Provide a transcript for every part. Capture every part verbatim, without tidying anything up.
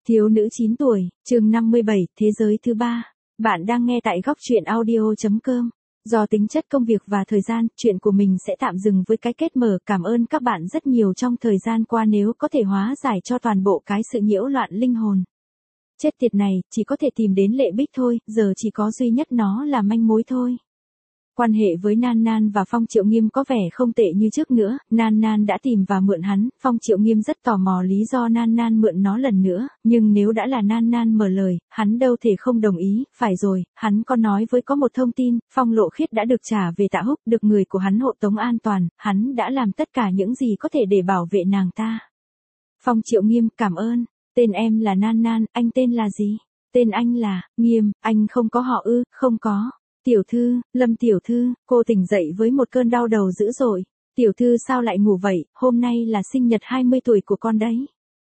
Thiếu nữ chín tuổi, chương năm mươi bảy, thế giới thứ ba. Bạn đang nghe tại góc truyện audio chấm com. Do tính chất công việc và thời gian, chuyện của mình sẽ tạm dừng với cái kết mở. Cảm ơn các bạn rất nhiều trong thời gian qua nếu có thể hóa giải cho toàn bộ cái sự nhiễu loạn linh hồn. Chết tiệt này, chỉ có thể tìm đến Lệ Bích thôi, giờ chỉ có duy nhất nó là manh mối thôi. Quan hệ với Nan Nan và Phong Triệu Nghiêm có vẻ không tệ như trước nữa, Nan Nan đã tìm và mượn hắn, Phong Triệu Nghiêm rất tò mò lý do Nan Nan mượn nó lần nữa, nhưng nếu đã là Nan Nan mở lời, hắn đâu thể không đồng ý, phải rồi, hắn có nói với có một thông tin, Phong Lộ Khiết đã được trả về Tạ Húc, được người của hắn hộ tống an toàn, hắn đã làm tất cả những gì có thể để bảo vệ nàng ta. Phong Triệu Nghiêm, cảm ơn, tên em là Nan Nan, anh tên là gì? Tên anh là, Nghiêm, anh không có họ ư, không có. Tiểu thư, Lâm tiểu thư, cô tỉnh dậy với một cơn đau đầu dữ dội. Tiểu thư sao lại ngủ vậy, hôm nay là sinh nhật hai mươi tuổi của con đấy.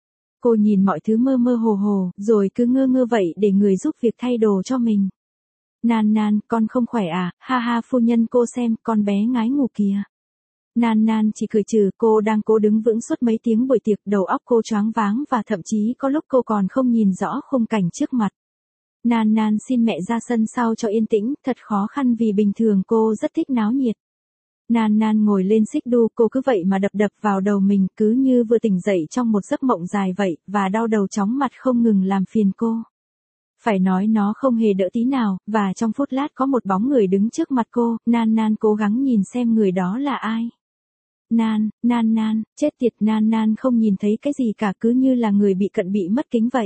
Cô nhìn mọi thứ mơ mơ hồ hồ, rồi cứ ngơ ngơ vậy để người giúp việc thay đồ cho mình. Nan Nan, con không khỏe à, ha ha phu nhân cô xem, con bé ngái ngủ kìa. Nan Nan chỉ cười trừ, cô đang cố đứng vững suốt mấy tiếng buổi tiệc, đầu óc cô choáng váng và thậm chí có lúc cô còn không nhìn rõ khung cảnh trước mặt. Nan Nan xin mẹ ra sân sau cho yên tĩnh, thật khó khăn vì bình thường cô rất thích náo nhiệt. Nan Nan ngồi lên xích đu, cô cứ vậy mà đập đập vào đầu mình, cứ như vừa tỉnh dậy trong một giấc mộng dài vậy, và đau đầu chóng mặt không ngừng làm phiền cô. Phải nói nó không hề đỡ tí nào, và trong phút lát có một bóng người đứng trước mặt cô, Nan Nan cố gắng nhìn xem người đó là ai. Nan, Nan Nan, chết tiệt, Nan Nan không nhìn thấy cái gì cả, cứ như là người bị cận bị mất kính vậy.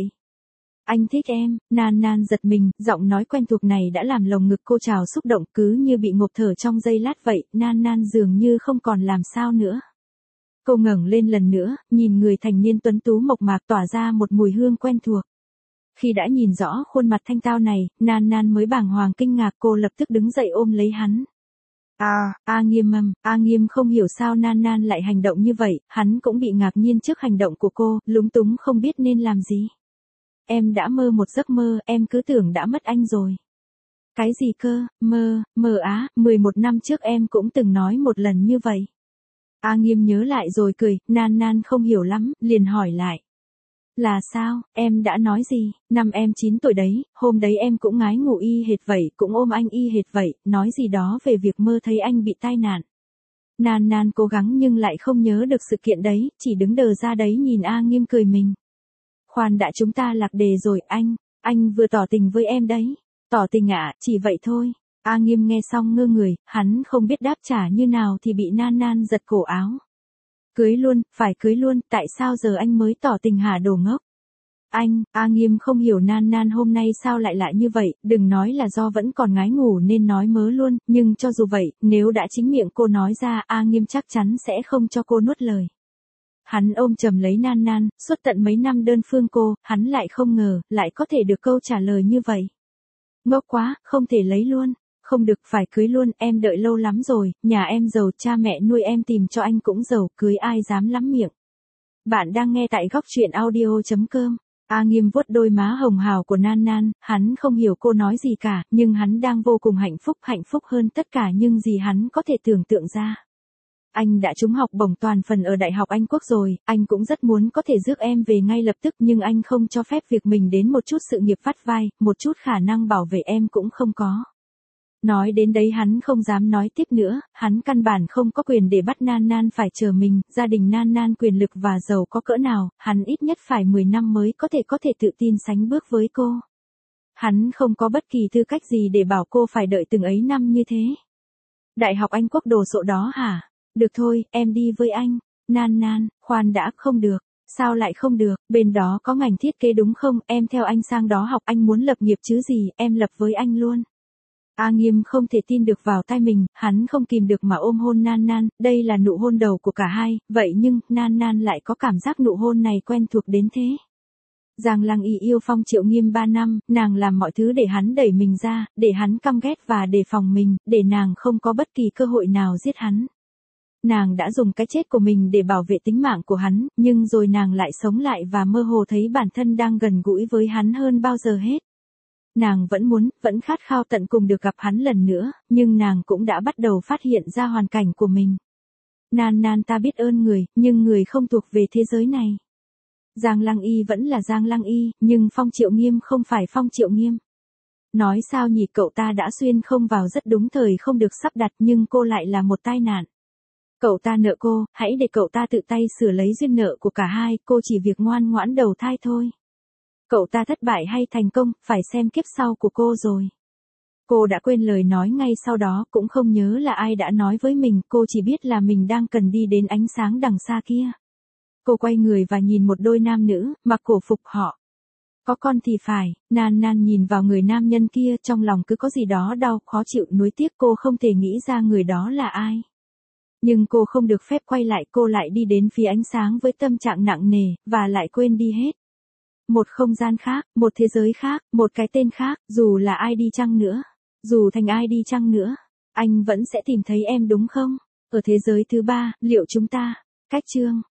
Anh thích em, Nan Nan giật mình, giọng nói quen thuộc này đã làm lồng ngực cô trào xúc động, cứ như bị ngộp thở trong giây lát vậy, Nan Nan dường như không còn làm sao nữa. Cô ngẩng lên lần nữa, nhìn người thành niên tuấn tú mộc mạc tỏa ra một mùi hương quen thuộc. Khi đã nhìn rõ khuôn mặt thanh tao này, Nan Nan mới bàng hoàng kinh ngạc, cô lập tức đứng dậy ôm lấy hắn. À, A Nghiêm ầm, A Nghiêm không hiểu sao Nan Nan lại hành động như vậy, hắn cũng bị ngạc nhiên trước hành động của cô, lúng túng không biết nên làm gì. Em đã mơ một giấc mơ, em cứ tưởng đã mất anh rồi. Cái gì cơ, mơ, mơ á, mười một năm trước em cũng từng nói một lần như vậy. A Nghiêm nhớ lại rồi cười, Nan Nan không hiểu lắm, liền hỏi lại. Là sao, em đã nói gì, năm em chín tuổi đấy, hôm đấy em cũng ngái ngủ y hệt vậy, cũng ôm anh y hệt vậy, nói gì đó về việc mơ thấy anh bị tai nạn. Nan Nan cố gắng nhưng lại không nhớ được sự kiện đấy, chỉ đứng đờ ra đấy nhìn A Nghiêm cười mình. Khoan đã, chúng ta lạc đề rồi, anh, anh vừa tỏ tình với em đấy. Tỏ tình ạ, à, chỉ vậy thôi. A Nghiêm nghe xong ngơ người, hắn không biết đáp trả như nào thì bị Nan Nan giật cổ áo. Cưới luôn, phải cưới luôn, tại sao giờ anh mới tỏ tình hả đồ ngốc? Anh, A Nghiêm không hiểu Nan Nan hôm nay sao lại lạ như vậy, đừng nói là do vẫn còn ngái ngủ nên nói mớ luôn, nhưng cho dù vậy, nếu đã chính miệng cô nói ra, A Nghiêm chắc chắn sẽ không cho cô nuốt lời. Hắn ôm chầm lấy Nan Nan, suốt tận mấy năm đơn phương cô, hắn lại không ngờ, lại có thể được câu trả lời như vậy. Ngốc quá, không thể lấy luôn. Không được, phải cưới luôn, em đợi lâu lắm rồi, nhà em giàu, cha mẹ nuôi em tìm cho anh cũng giàu, cưới ai dám lắm miệng. Bạn đang nghe tại góc truyện audio chấm com. A Nghiêm vuốt đôi má hồng hào của Nan Nan, hắn không hiểu cô nói gì cả, nhưng hắn đang vô cùng hạnh phúc, hạnh phúc hơn tất cả những gì hắn có thể tưởng tượng ra. Anh đã trúng học bổng toàn phần ở Đại học Anh Quốc rồi, anh cũng rất muốn có thể rước em về ngay lập tức nhưng anh không cho phép việc mình đến một chút sự nghiệp vắt vai, một chút khả năng bảo vệ em cũng không có. Nói đến đấy hắn không dám nói tiếp nữa, hắn căn bản không có quyền để bắt Nan Nan phải chờ mình, gia đình Nan Nan quyền lực và giàu có cỡ nào, hắn ít nhất phải mười năm mới có thể có thể tự tin sánh bước với cô. Hắn không có bất kỳ tư cách gì để bảo cô phải đợi từng ấy năm như thế. Đại học Anh Quốc đồ sộ đó hả? Được thôi, em đi với anh. Nan Nan, khoan đã, không được. Sao lại không được, bên đó có ngành thiết kế đúng không, em theo anh sang đó học, anh muốn lập nghiệp chứ gì, em lập với anh luôn. A Nghiêm không thể tin được vào tai mình, hắn không kìm được mà ôm hôn Nan Nan, đây là nụ hôn đầu của cả hai, vậy nhưng, Nan Nan lại có cảm giác nụ hôn này quen thuộc đến thế. Giang Lăng Y yêu Phong Triệu Nghiêm ba năm, nàng làm mọi thứ để hắn đẩy mình ra, để hắn căm ghét và đề phòng mình, để nàng không có bất kỳ cơ hội nào giết hắn. Nàng đã dùng cái chết của mình để bảo vệ tính mạng của hắn, nhưng rồi nàng lại sống lại và mơ hồ thấy bản thân đang gần gũi với hắn hơn bao giờ hết. Nàng vẫn muốn, vẫn khát khao tận cùng được gặp hắn lần nữa, nhưng nàng cũng đã bắt đầu phát hiện ra hoàn cảnh của mình. Nan Nan, ta biết ơn người, nhưng người không thuộc về thế giới này. Giang Lăng Y vẫn là Giang Lăng Y, nhưng Phong Triệu Nghiêm không phải Phong Triệu Nghiêm. Nói sao nhỉ, cậu ta đã xuyên không vào rất đúng thời không được sắp đặt, nhưng cô lại là một tai nạn. Cậu ta nợ cô, hãy để cậu ta tự tay sửa lấy duyên nợ của cả hai, cô chỉ việc ngoan ngoãn đầu thai thôi. Cậu ta thất bại hay thành công, phải xem kiếp sau của cô rồi. Cô đã quên lời nói ngay sau đó, cũng không nhớ là ai đã nói với mình, cô chỉ biết là mình đang cần đi đến ánh sáng đằng xa kia. Cô quay người và nhìn một đôi nam nữ, mặc cổ phục họ. Có con thì phải, Nan Nan nhìn vào người nam nhân kia, trong lòng cứ có gì đó đau, khó chịu, nuối tiếc, cô không thể nghĩ ra người đó là ai. Nhưng cô không được phép quay lại, cô lại đi đến phía ánh sáng với tâm trạng nặng nề, và lại quên đi hết. Một không gian khác, một thế giới khác, một cái tên khác, dù là ai đi chăng nữa, dù thành ai đi chăng nữa, anh vẫn sẽ tìm thấy em đúng không? Ở thế giới thứ ba, liệu chúng ta, cách chương.